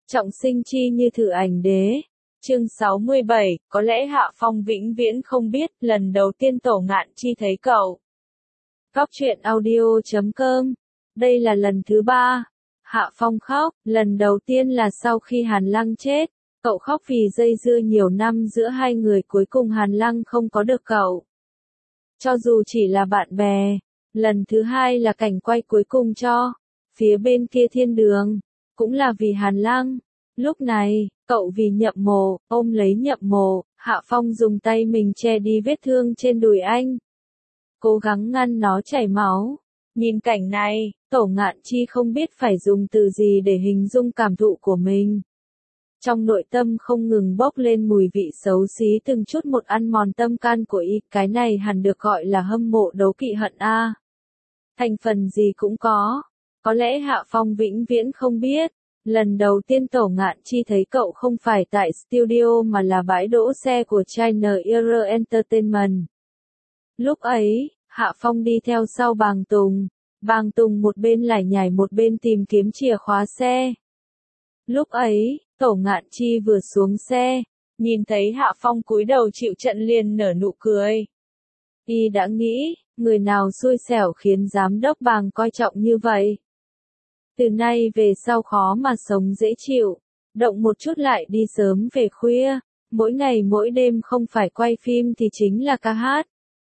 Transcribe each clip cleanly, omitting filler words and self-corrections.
Trọng sinh chi như thử ảnh đế. Chương 67, có lẽ Hạ Phong vĩnh viễn không biết, lần đầu tiên Tổ Ngạn Chi thấy cậu. Góc truyện audio.com. Đây là lần thứ 3. Hạ Phong khóc, lần đầu tiên là sau khi Hàn Lăng chết. Cậu khóc vì dây dưa nhiều năm giữa hai người, cuối cùng Hàn Lăng không có được cậu. Cho dù chỉ là bạn bè. Lần thứ 2 là cảnh quay cuối cùng cho phía bên kia thiên đường, cũng là vì Hàn Lăng. Lúc này, cậu vì Nhậm Mộ, ôm lấy Nhậm Mộ, Hạ Phong dùng tay mình che đi vết thương trên đùi anh. Cố gắng ngăn nó chảy máu. Nhìn cảnh này, Tổ Ngạn Chi không biết phải dùng từ gì để hình dung cảm thụ của mình. Trong nội tâm không ngừng bốc lên mùi vị xấu xí từng chút một ăn mòn tâm can của y, cái này hẳn được gọi là hâm mộ đấu kỵ hận a. Thành phần gì cũng có lẽ Hạ Phong vĩnh viễn không biết. Lần đầu tiên Tổ Ngạn Chi thấy cậu không phải tại studio mà là bãi đỗ xe của China Era Entertainment. Lúc ấy, Hạ Phong đi theo sau Bàng Tùng. Bàng Tùng một bên lải nhải một bên tìm kiếm chìa khóa xe. Lúc ấy, Tổ Ngạn Chi vừa xuống xe, nhìn thấy Hạ Phong cúi đầu chịu trận liền nở nụ cười. Y đã nghĩ, người nào xui xẻo khiến giám đốc Bàng coi trọng như vậy. Từ nay về sau khó mà sống dễ chịu, động một chút lại đi sớm về khuya, mỗi ngày mỗi đêm không phải quay phim thì chính là ca hát.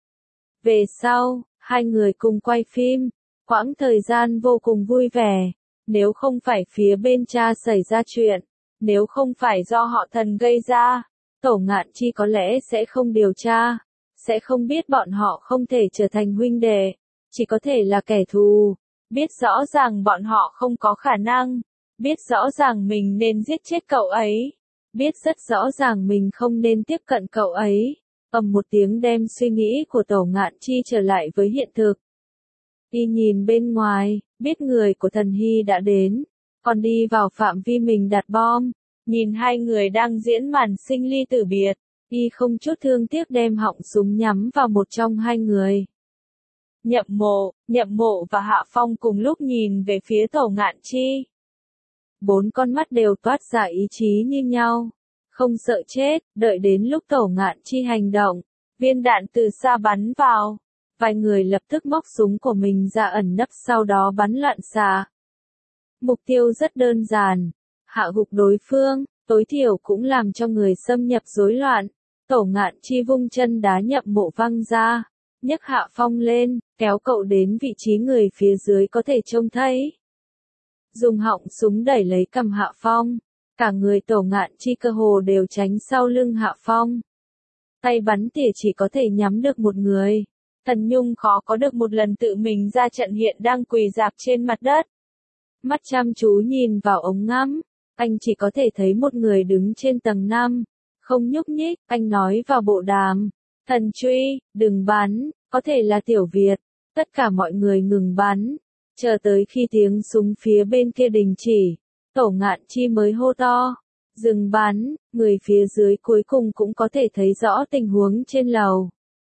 Về sau, hai người cùng quay phim, quãng thời gian vô cùng vui vẻ, nếu không phải phía bên cha xảy ra chuyện, nếu không phải do họ Thần gây ra, Tổ Ngạn Chi có lẽ sẽ không điều tra, sẽ không biết bọn họ không thể trở thành huynh đệ, chỉ có thể là kẻ thù. Biết rõ ràng bọn họ không có khả năng, biết rõ ràng mình nên giết chết cậu ấy, biết rất rõ ràng mình không nên tiếp cận cậu ấy, ầm một tiếng đem suy nghĩ của Tổ Ngạn Chi trở lại với hiện thực. Y nhìn bên ngoài, biết người của Thần Hy đã đến, còn đi vào phạm vi mình đặt bom, nhìn hai người đang diễn màn sinh ly tử biệt, Y không chút thương tiếc đem họng súng nhắm vào một trong hai người. Nhậm Mộ và Hạ Phong cùng lúc nhìn về phía Tổ Ngạn Chi. Bốn con mắt đều toát ra ý chí như nhau, không sợ chết, đợi đến lúc Tổ Ngạn Chi hành động, viên đạn từ xa bắn vào, vài người lập tức móc súng của mình ra ẩn nấp sau đó bắn loạn xạ. Mục tiêu rất đơn giản, hạ gục đối phương, tối thiểu cũng làm cho người xâm nhập rối loạn. Tổ Ngạn Chi vung chân đá Nhậm Mộ văng ra, nhấc Hạ Phong lên, kéo cậu đến vị trí người phía dưới có thể trông thấy. Dùng họng súng đẩy lấy cầm Hạ Phong, cả người Tổ Ngạn Chi cơ hồ đều tránh sau lưng Hạ Phong. Tay bắn tỉa chỉ có thể nhắm được một người. Thần Nhung khó có được một lần tự mình ra trận hiện đang quỳ rạp trên mặt đất. Mắt chăm chú nhìn vào ống ngắm, anh chỉ có thể thấy một người đứng trên tầng 5. Không nhúc nhích, anh nói vào bộ đàm. Thần Truy, đừng bắn, có thể là Tiểu Việt. Tất cả mọi người ngừng bắn. Chờ tới khi tiếng súng phía bên kia đình chỉ, Tổ Ngạn Chi mới hô to. Dừng bắn, người phía dưới cuối cùng cũng có thể thấy rõ tình huống trên lầu.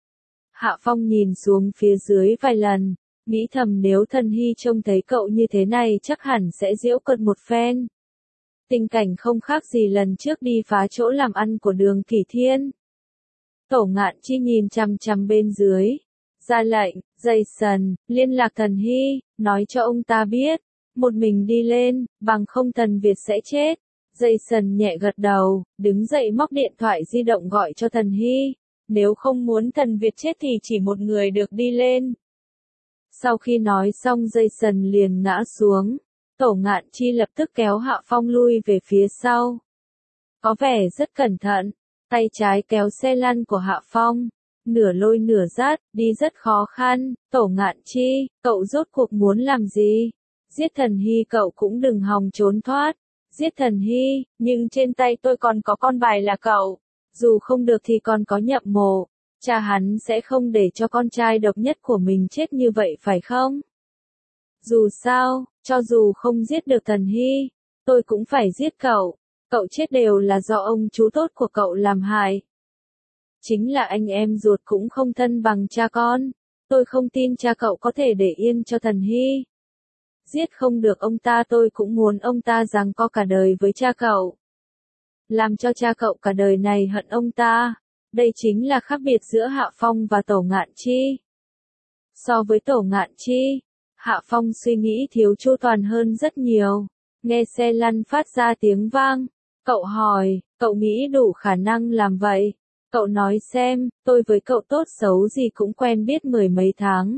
Hạ Phong nhìn xuống phía dưới vài lần, nghĩ thầm nếu Thần Hy trông thấy cậu như thế này chắc hẳn sẽ giễu cợt một phen. Tình cảnh không khác gì lần trước đi phá chỗ làm ăn của Đường Kỷ Thiên. Tổ Ngạn Chi nhìn chằm chằm bên dưới, ra lệnh, Jason, liên lạc Thần Hy, nói cho ông ta biết, một mình đi lên, bằng không Thần Việt sẽ chết. Jason nhẹ gật đầu, đứng dậy móc điện thoại di động gọi cho Thần Hy, nếu không muốn Thần Việt chết thì chỉ một người được đi lên. Sau khi nói xong Jason liền ngã xuống. Tổ Ngạn Chi lập tức kéo Hạ Phong lui về phía sau. Có vẻ rất cẩn thận, tay trái kéo xe lăn của Hạ Phong, nửa lôi nửa dắt, đi rất khó khăn. Tổ Ngạn Chi, cậu rốt cuộc muốn làm gì? Giết Thần Hy cậu cũng đừng hòng trốn thoát. Giết Thần Hy, nhưng trên tay tôi còn có con bài là cậu. Dù không được thì còn có Nhậm Mộ. Cha hắn sẽ không để cho con trai độc nhất của mình chết như vậy phải không? Dù sao, cho dù không giết được Thần Hy, tôi cũng phải giết cậu. Cậu chết đều là do ông chú tốt của cậu làm hại. Chính là anh em ruột cũng không thân bằng cha con. Tôi không tin cha cậu có thể để yên cho Thần Hy. Giết không được ông ta tôi cũng muốn ông ta giằng co cả đời với cha cậu. Làm cho cha cậu cả đời này hận ông ta. Đây chính là khác biệt giữa Hạ Phong và Tổ Ngạn Chi. So với Tổ Ngạn Chi, Hạ Phong suy nghĩ thiếu chu toàn hơn rất nhiều. Nghe xe lăn phát ra tiếng vang. Cậu hỏi, cậu nghĩ đủ khả năng làm vậy. Cậu nói xem, tôi với cậu tốt xấu gì cũng quen biết mười mấy tháng.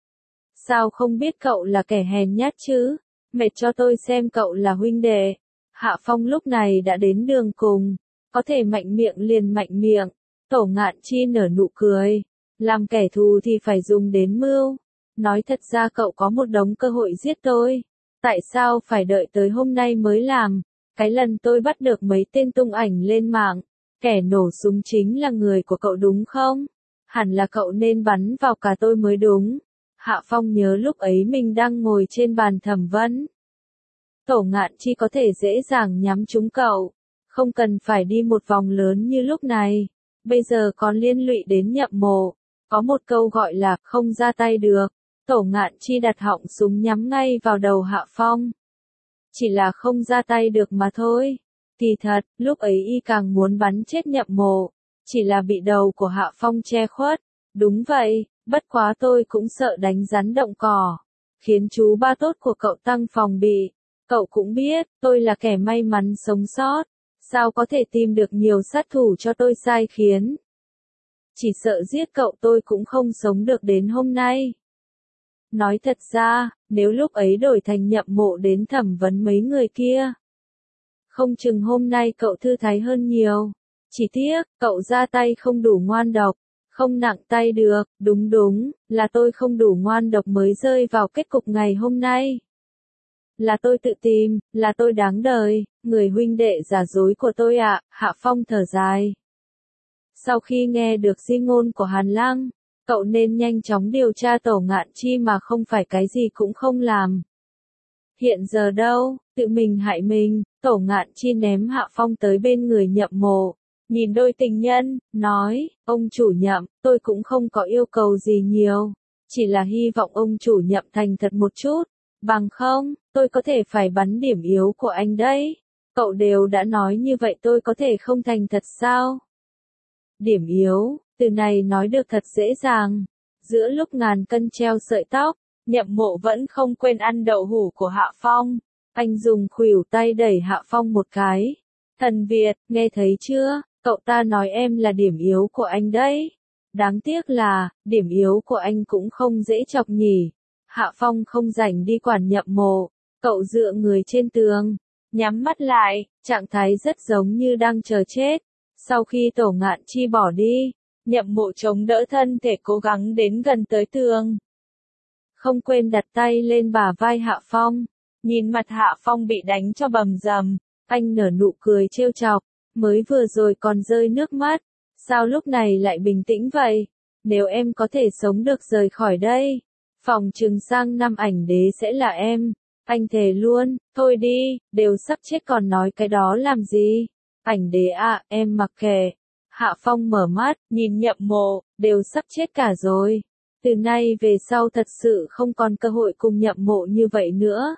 Sao không biết cậu là kẻ hèn nhát chứ? Mệt cho tôi xem cậu là huynh đệ. Hạ Phong lúc này đã đến đường cùng. Có thể mạnh miệng liền mạnh miệng. Tổ Ngạn Chi nở nụ cười. Làm kẻ thù thì phải dùng đến mưu. Nói thật ra cậu có một đống cơ hội giết tôi. Tại sao phải đợi tới hôm nay mới làm? Cái lần tôi bắt được mấy tên tung ảnh lên mạng. Kẻ nổ súng chính là người của cậu đúng không? Hẳn là cậu nên bắn vào cả tôi mới đúng. Hạ Phong nhớ lúc ấy mình đang ngồi trên bàn thẩm vấn. Tổ Ngạn Chi có thể dễ dàng nhắm trúng cậu. Không cần phải đi một vòng lớn như lúc này. Bây giờ còn liên lụy đến Nhậm Mộ. Có một câu gọi là không ra tay được. Tổ Ngạn Chi đặt họng súng nhắm ngay vào đầu Hạ Phong. Chỉ là không ra tay được mà thôi. Kỳ thật, lúc ấy y càng muốn bắn chết Nhậm Mộ. Chỉ là bị đầu của Hạ Phong che khuất. Đúng vậy, bất quá tôi cũng sợ đánh rắn động cỏ. Khiến chú ba tốt của cậu tăng phòng bị. Cậu cũng biết, tôi là kẻ may mắn sống sót. Sao có thể tìm được nhiều sát thủ cho tôi sai khiến. Chỉ sợ giết cậu tôi cũng không sống được đến hôm nay. Nói thật ra, nếu lúc ấy đổi thành Nhậm Mộ đến thẩm vấn mấy người kia. Không chừng hôm nay cậu thư thái hơn nhiều. Chỉ tiếc, cậu ra tay không đủ ngoan độc. Không nặng tay được, đúng, là tôi không đủ ngoan độc mới rơi vào kết cục ngày hôm nay. Là tôi tự tìm, là tôi đáng đời, người huynh đệ giả dối của tôi ạ. Hạ Phong thở dài. Sau khi nghe được di ngôn của Hàn Lăng, cậu nên nhanh chóng điều tra Tổ Ngạn Chi mà không phải cái gì cũng không làm. Hiện giờ đâu, tự mình hại mình. Tổ Ngạn Chi ném Hạ Phong tới bên người Nhậm Mộ. Nhìn đôi tình nhân, nói, ông chủ Nhậm, tôi cũng không có yêu cầu gì nhiều. Chỉ là hy vọng ông chủ Nhậm thành thật một chút. Bằng không, tôi có thể phải bắn điểm yếu của anh đấy. Cậu đều đã nói như vậy tôi có thể không thành thật sao? Điểm yếu, từ này nói được thật dễ dàng. Giữa lúc ngàn cân treo sợi tóc, Nhậm Mộ vẫn không quên ăn đậu hũ của Hạ Phong. Anh dùng khuỷu tay đẩy Hạ Phong một cái. Thần Việt, nghe thấy chưa? Cậu ta nói em là điểm yếu của anh đấy. Đáng tiếc là, điểm yếu của anh cũng không dễ chọc nhỉ. Hạ Phong không rảnh đi quản Nhậm Mộ. Cậu dựa người trên tường, nhắm mắt lại, trạng thái rất giống như đang chờ chết. Sau khi Tổ Ngạn Chi bỏ đi, Nhậm Mộ chống đỡ thân thể cố gắng đến gần tới tường. Không quên đặt tay lên bả vai Hạ Phong. Nhìn mặt Hạ Phong bị đánh cho bầm dầm. Anh nở nụ cười trêu chọc. Mới vừa rồi còn rơi nước mắt. Sao lúc này lại bình tĩnh vậy? Nếu em có thể sống được rời khỏi đây, phòng chừng sang năm ảnh đế sẽ là em. Anh thề luôn, thôi đi, đều sắp chết còn nói cái đó làm gì? Ảnh đế à, em mặc kệ. Hạ Phong mở mắt, nhìn Nhậm Mộ, đều sắp chết cả rồi. Từ nay về sau thật sự không còn cơ hội cùng Nhậm Mộ như vậy nữa.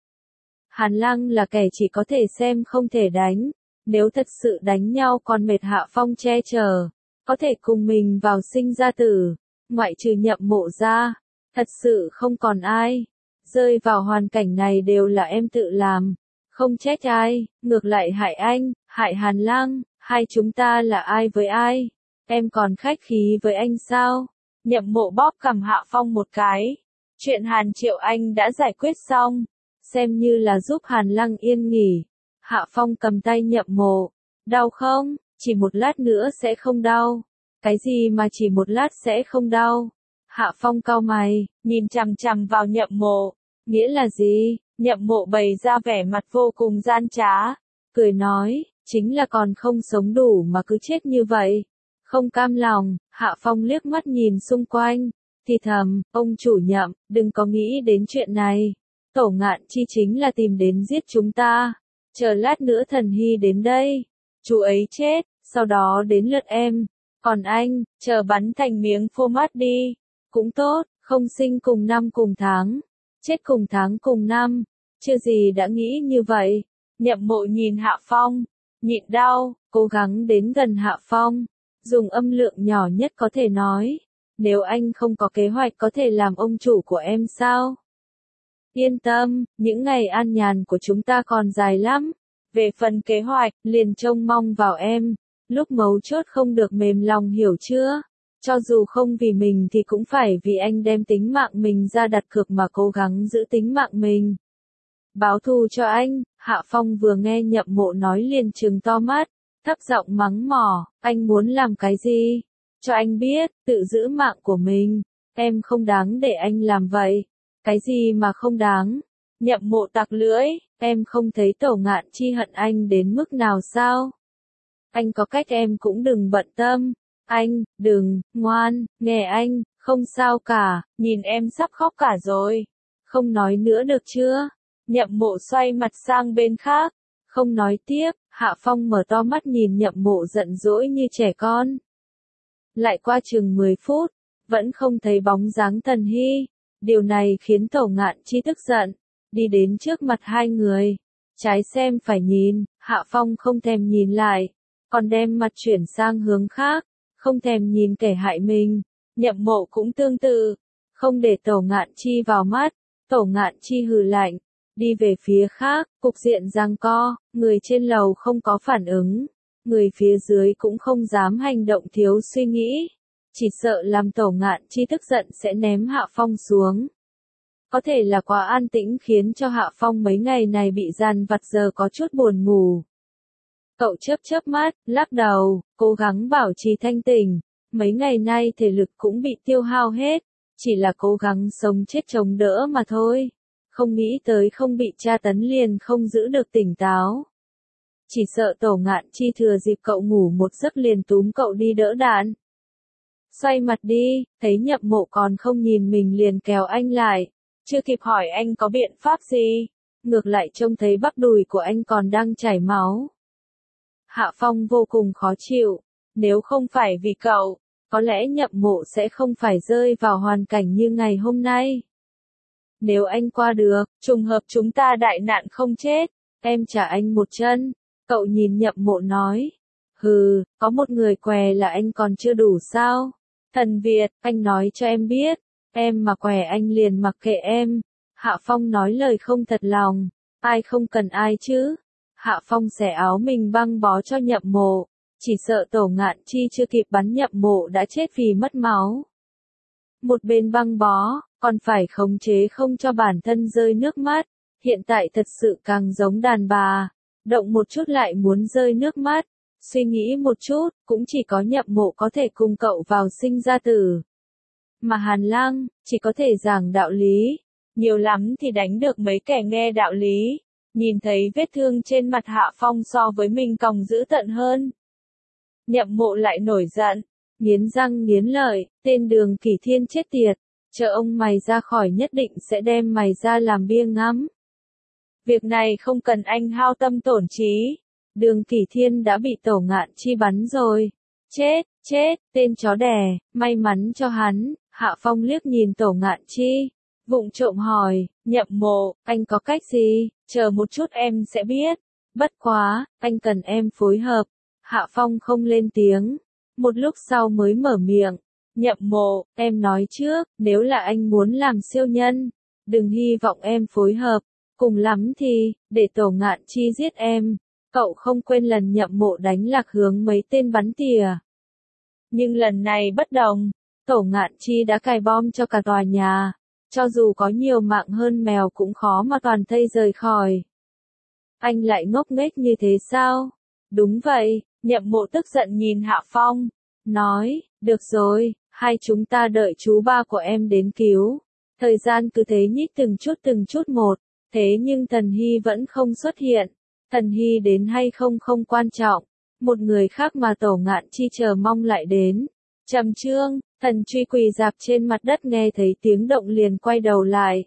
Hàn Lăng là kẻ chỉ có thể xem không thể đánh. Nếu thật sự đánh nhau còn mệt Hạ Phong che chở, có thể cùng mình vào sinh ra tử, ngoại trừ Nhậm Mộ ra, thật sự không còn ai. Rơi vào hoàn cảnh này đều là em tự làm, không trách ai, ngược lại hại anh, hại Hàn Lăng, hai chúng ta là ai với ai? Em còn khách khí với anh sao? Nhậm Mộ bóp cằm Hạ Phong một cái. Chuyện Hàn Triệu Anh đã giải quyết xong, xem như là giúp Hàn Lăng yên nghỉ. Hạ Phong cầm tay Nhậm Mộ. Đau không? Chỉ một lát nữa sẽ không đau. Cái gì mà chỉ một lát sẽ không đau? Hạ Phong cau mày, nhìn chằm chằm vào Nhậm Mộ. Nghĩa là gì? Nhậm Mộ bày ra vẻ mặt vô cùng gian trá. Cười nói, chính là còn không sống đủ mà cứ chết như vậy. Không cam lòng, Hạ Phong liếc mắt nhìn xung quanh. Thì thầm, ông chủ Nhậm, đừng có nghĩ đến chuyện này. Tổ Ngạn Chi chính là tìm đến giết chúng ta. Chờ lát nữa Thần Hy đến đây. Chú ấy chết, sau đó đến lượt em. Còn anh, chờ bắn thành miếng phô mát đi. Cũng tốt, không sinh cùng năm cùng tháng. chết cùng tháng cùng năm, chưa gì đã nghĩ như vậy. Nhậm Mộ nhìn Hạ Phong, nhịn đau, cố gắng đến gần Hạ Phong, dùng âm lượng nhỏ nhất có thể nói, nếu anh không có kế hoạch có thể làm ông chủ của em sao? Yên tâm, những ngày an nhàn của chúng ta còn dài lắm. Về phần kế hoạch, liền trông mong vào em. Lúc mấu chốt không được mềm lòng hiểu chưa? Cho dù không vì mình thì cũng phải vì anh đem tính mạng mình ra đặt cược mà cố gắng giữ tính mạng mình. Báo thù cho anh, Hạ Phong vừa nghe Nhậm Mộ nói liền trừng to mắt, thấp giọng mắng mỏ, anh muốn làm cái gì? Cho anh biết, tự giữ mạng của mình, em không đáng để anh làm vậy. Cái gì mà không đáng? Nhậm Mộ tặc lưỡi, em không thấy Tổ Ngạn Chi hận anh đến mức nào sao? Anh có cách em cũng đừng bận tâm. Anh, đừng, ngoan, nghe anh, không sao cả, nhìn em sắp khóc cả rồi. Không nói nữa được chưa? Nhậm Mộ xoay mặt sang bên khác, không nói tiếp, Hạ Phong mở to mắt nhìn Nhậm Mộ giận dỗi như trẻ con. Lại qua chừng 10 phút, vẫn không thấy bóng dáng Tần Hy. Điều này khiến Tổ Ngạn Chi tức giận, đi đến trước mặt hai người. Trái xem phải nhìn, Hạ Phong không thèm nhìn lại, còn đem mặt chuyển sang hướng khác, không thèm nhìn kẻ hại mình. Nhậm Mộ cũng tương tự, không để Tổ Ngạn Chi vào mắt. Tổ Ngạn Chi hừ lạnh, đi về phía khác, cục diện giằng co, người trên lầu không có phản ứng, người phía dưới cũng không dám hành động thiếu suy nghĩ. Chỉ sợ làm Tổ Ngạn Chi tức giận sẽ ném Hạ Phong xuống. Có thể là quá an tĩnh khiến cho Hạ Phong mấy ngày này bị dằn vặt giờ có chút buồn ngủ. Cậu chớp chớp mắt, lắc đầu, cố gắng bảo trì thanh tỉnh. Mấy ngày nay thể lực cũng bị tiêu hao hết, chỉ là cố gắng sống chết chống đỡ mà thôi. Không nghĩ tới không bị tra tấn liền không giữ được tỉnh táo. Chỉ sợ Tổ Ngạn Chi thừa dịp cậu ngủ một giấc liền túm cậu đi đỡ đạn. Xoay mặt đi, thấy Nhậm Mộ còn không nhìn mình liền kéo anh lại. Chưa kịp hỏi anh có biện pháp gì, ngược lại trông thấy bắp đùi của anh còn đang chảy máu. Hạ Phong vô cùng khó chịu, nếu không phải vì cậu, có lẽ Nhậm Mộ sẽ không phải rơi vào hoàn cảnh như ngày hôm nay. Nếu anh qua được, trùng hợp chúng ta đại nạn không chết, em trả anh một chân. Cậu nhìn Nhậm Mộ nói, hừ, có một người què là anh còn chưa đủ sao? Thần Việt, anh nói cho em biết, em mà què anh liền mặc kệ em. Hạ Phong nói lời không thật lòng, ai không cần ai chứ? Hạ Phong xẻ áo mình băng bó cho Nhậm Mộ, chỉ sợ Tổ Ngạn Chi chưa kịp bắn Nhậm Mộ đã chết vì mất máu. Một bên băng bó, còn phải khống chế không cho bản thân rơi nước mắt, hiện tại thật sự càng giống đàn bà, động một chút lại muốn rơi nước mắt, suy nghĩ một chút, cũng chỉ có Nhậm Mộ có thể cùng cậu vào sinh ra tử. Mà Hàn Lang, chỉ có thể giảng đạo lý, nhiều lắm thì đánh được mấy kẻ nghe đạo lý. Nhìn thấy vết thương trên mặt Hạ Phong so với mình còn dữ tợn hơn. Nhậm Mộ lại nổi giận, nghiến răng nghiến lợi, tên Đường Kỷ Thiên chết tiệt, chờ ông mày ra khỏi nhất định sẽ đem mày ra làm bia ngắm. Việc này không cần anh hao tâm tổn trí, Đường Kỷ Thiên đã bị Tổ Ngạn Chi bắn rồi. Chết, tên chó đẻ, may mắn cho hắn. Hạ Phong liếc nhìn Tổ Ngạn Chi, vụng trộm hỏi, Nhậm Mộ, anh có cách gì? Chờ một chút em sẽ biết. Bất quá, anh cần em phối hợp. Hạ Phong không lên tiếng. Một lúc sau mới mở miệng. Nhậm Mộ, em nói trước, nếu là anh muốn làm siêu nhân, đừng hy vọng em phối hợp. Cùng lắm thì, để Tổ Ngạn Chi giết em. Cậu không quên lần Nhậm Mộ đánh lạc hướng mấy tên bắn tỉa. Nhưng lần này bất đồng. Tổ Ngạn Chi đã cài bom cho cả tòa nhà. Cho dù có nhiều mạng hơn mèo cũng khó mà toàn thây rời khỏi. Anh lại ngốc nghếch như thế sao? Đúng vậy, Nhậm Mộ tức giận nhìn Hạ Phong, nói, được rồi, hai chúng ta đợi chú ba của em đến cứu. Thời gian cứ thế nhích từng chút một, thế nhưng Thần Hy vẫn không xuất hiện. Thần Hy đến hay không không quan trọng, một người khác mà Tổ Ngạn Chi chờ mong lại đến. Trầm Trương, Thần Truy quỳ dạp trên mặt đất nghe thấy tiếng động liền quay đầu lại.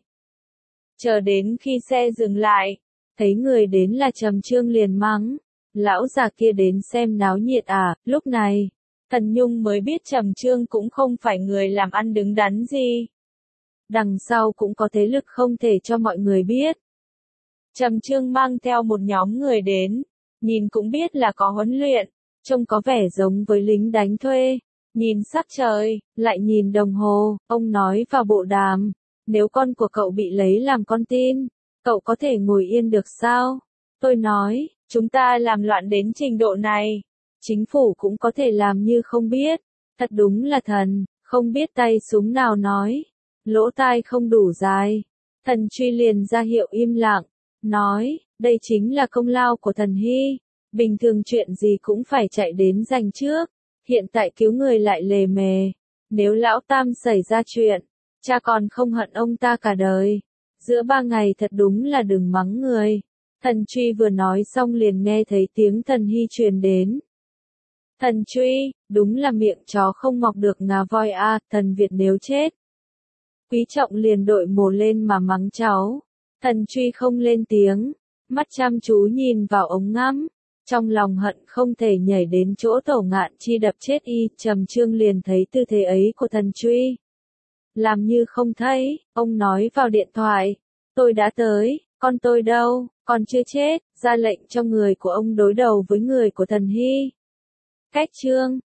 Chờ đến khi xe dừng lại, thấy người đến là Trầm Trương liền mắng, lão già kia đến xem náo nhiệt à? Lúc này, Thần Nhung mới biết Trầm Trương cũng không phải người làm ăn đứng đắn gì. đằng sau cũng có thế lực không thể cho mọi người biết. Trầm Trương mang theo một nhóm người đến, nhìn cũng biết là có huấn luyện, trông có vẻ giống với lính đánh thuê. Nhìn sắc trời, lại nhìn đồng hồ, ông nói vào bộ đàm, nếu con của cậu bị lấy làm con tin, cậu có thể ngồi yên được sao? Tôi nói, chúng ta làm loạn đến trình độ này, chính phủ cũng có thể làm như không biết, thật đúng là thần, không biết tay súng nào nói, lỗ tai không đủ dài. Thần Truy liền ra hiệu im lặng, nói, đây chính là công lao của thần Hy, bình thường chuyện gì cũng phải chạy đến giành trước, hiện tại cứu người lại lề mề, nếu lão Tam xảy ra chuyện, cha còn không hận ông ta cả đời. Giữa 3 ngày thật đúng là đừng mắng người. Thần Truy vừa nói xong liền nghe thấy tiếng thần Hy truyền đến. Thần Truy, đúng là miệng chó không mọc được ngà voi a, thần Việt nếu chết. Quý Trọng liền đội mồ lên mà mắng cháu. Thần Truy không lên tiếng, mắt chăm chú nhìn vào ống ngắm, trong lòng hận không thể nhảy đến chỗ Tổ Ngạn Chi đập chết y. Trầm Trương liền thấy tư thế ấy của thần Truy, làm như không thấy, ông nói vào điện thoại, tôi đã tới, con tôi đâu, còn chưa chết, ra lệnh cho người của ông đối đầu với người của thần Hy. Cách chương